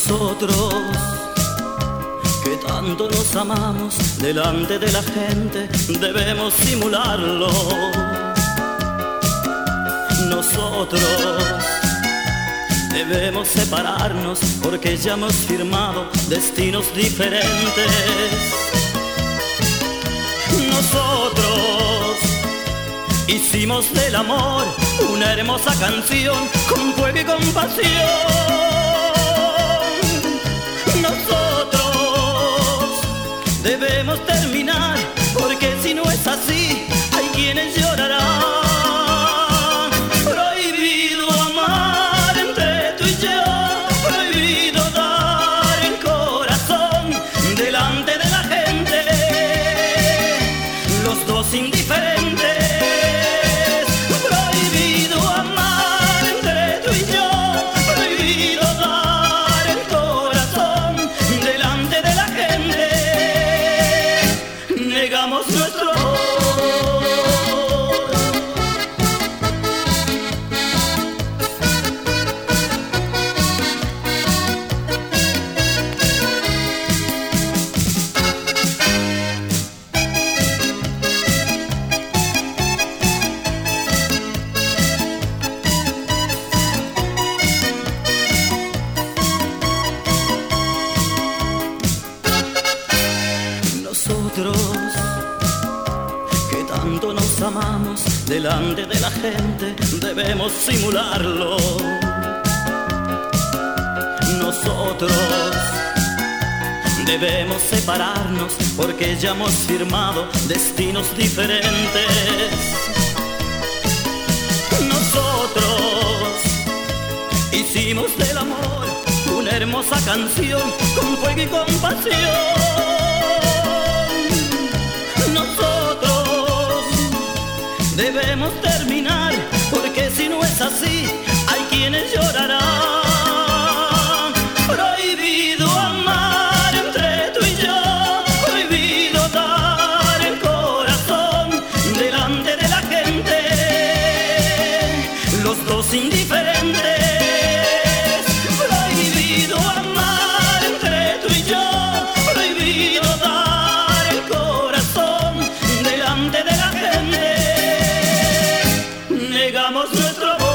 Nosotros que tanto nos amamos, delante de la gente debemos simularlo. Nosotros debemos separarnos porque ya hemos firmado destinos diferentes. Nosotros hicimos del amor una hermosa canción con fuego y compasión. Nosotros debemos terminar porque si no es así hay quienes llorarán. Prohibido amar entre tú y yo, prohibido dar el corazón delante de la gente, los dos indiferentes. Prohibido amar entre tú y yo, prohibido dar el corazón delante de la gente. Negamos nuestro amor. Nosotros que tanto nos amamos, delante de la gente debemos simularlo. Nosotros debemos separarnos porque ya hemos firmado destinos diferentes. Nosotros hicimos del amor una hermosa canción con fuego y compasión. Nosotros debemos terminar porque si no es así hay quienes llorarán. Prohibido amar entre tú y yo, prohibido dar el corazón delante de la gente, los dos indiferentes. Prohibido amar entre tú y yo, prohibido dar el corazón delante de la gente. Negamos nuestro amor.